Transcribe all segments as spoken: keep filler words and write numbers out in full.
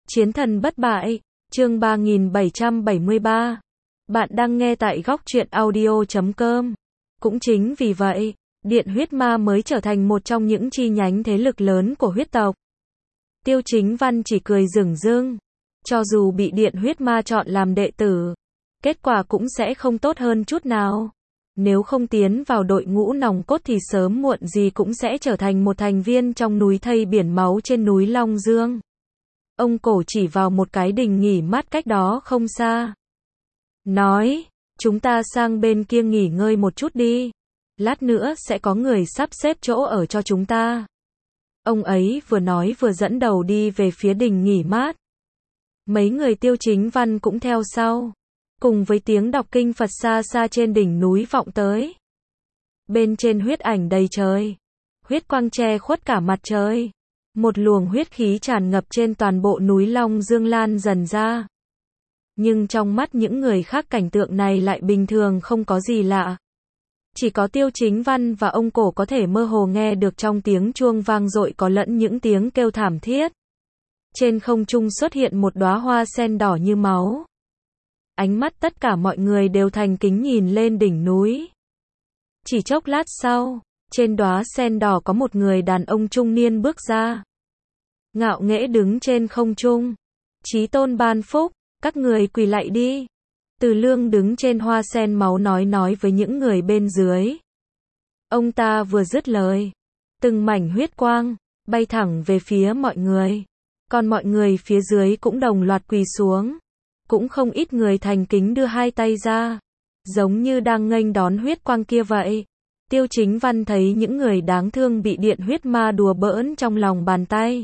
Chiến thần bất bại, chương ba nghìn bảy trăm bảy mươi ba. Bạn đang nghe tại góc truyện audio chấm com. Cũng chính vì vậy, Điện Huyết Ma mới trở thành một trong những chi nhánh thế lực lớn của huyết tộc. Tiêu Chính Văn chỉ cười rừng rưng. Cho dù bị Điện Huyết Ma chọn làm đệ tử, kết quả cũng sẽ không tốt hơn chút nào. Nếu không tiến vào đội ngũ nòng cốt thì sớm muộn gì cũng sẽ trở thành một thành viên trong núi thây biển máu trên núi Long Dương. Ông cổ chỉ vào một cái đình nghỉ mát cách đó không xa. Nói, chúng ta sang bên kia nghỉ ngơi một chút đi. Lát nữa sẽ có người sắp xếp chỗ ở cho chúng ta. Ông ấy vừa nói vừa dẫn đầu đi về phía đình nghỉ mát. Mấy người Tiêu Chính Văn cũng theo sau. Cùng với tiếng đọc kinh Phật xa xa trên đỉnh núi vọng tới. Bên trên huyết ảnh đầy trời. Huyết quang che khuất cả mặt trời. Một luồng huyết khí tràn ngập trên toàn bộ núi Long Dương lan dần ra. Nhưng trong mắt những người khác cảnh tượng này lại bình thường không có gì lạ. Chỉ có Tiêu Chính Văn và ông cổ có thể mơ hồ nghe được trong tiếng chuông vang dội có lẫn những tiếng kêu thảm thiết. Trên không trung xuất hiện một đóa hoa sen đỏ như máu. Ánh mắt tất cả mọi người đều thành kính nhìn lên đỉnh núi. Chỉ chốc lát sau, trên đóa sen đỏ có một người đàn ông trung niên bước ra. Ngạo nghễ đứng trên không trung. Chí tôn ban phúc, các người quỳ lạy đi. Từ Lương đứng trên hoa sen máu nói nói với những người bên dưới. Ông ta vừa dứt lời, từng mảnh huyết quang bay thẳng về phía mọi người. Còn mọi người phía dưới cũng đồng loạt quỳ xuống. Cũng không ít người thành kính đưa hai tay ra, giống như đang nghênh đón huyết quang kia vậy. Tiêu Chính Văn thấy những người đáng thương bị Điện Huyết Ma đùa bỡn trong lòng bàn tay,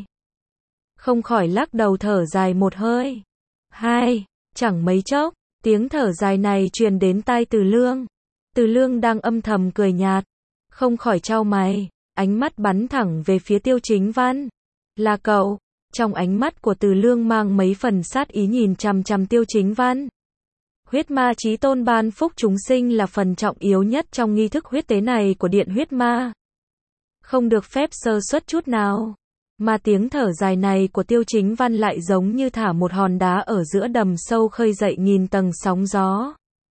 không khỏi lắc đầu thở dài một hơi. Hai, chẳng mấy chốc, tiếng thở dài này truyền đến tai Từ Lương. Từ Lương đang âm thầm cười nhạt, không khỏi chau mày, ánh mắt bắn thẳng về phía Tiêu Chính Văn. Là cậu? Trong ánh mắt của Từ Lương mang mấy phần sát ý nhìn chằm chằm Tiêu Chính Văn. Huyết ma chí tôn ban phúc chúng sinh là phần trọng yếu nhất trong nghi thức huyết tế này của Điện Huyết Ma. Không được phép sơ suất chút nào. Mà tiếng thở dài này của Tiêu Chính Văn lại giống như thả một hòn đá ở giữa đầm sâu khơi dậy nghìn tầng sóng gió.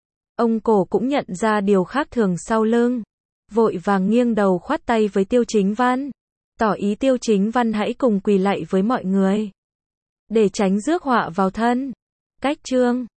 Ông cổ cũng nhận ra điều khác thường sau lưng. Vội vàng nghiêng đầu khoát tay với Tiêu Chính Văn. Tỏ ý Tiêu Chính Văn hãy cùng quỳ lạy với mọi người. Để tránh rước họa vào thân. Cách chương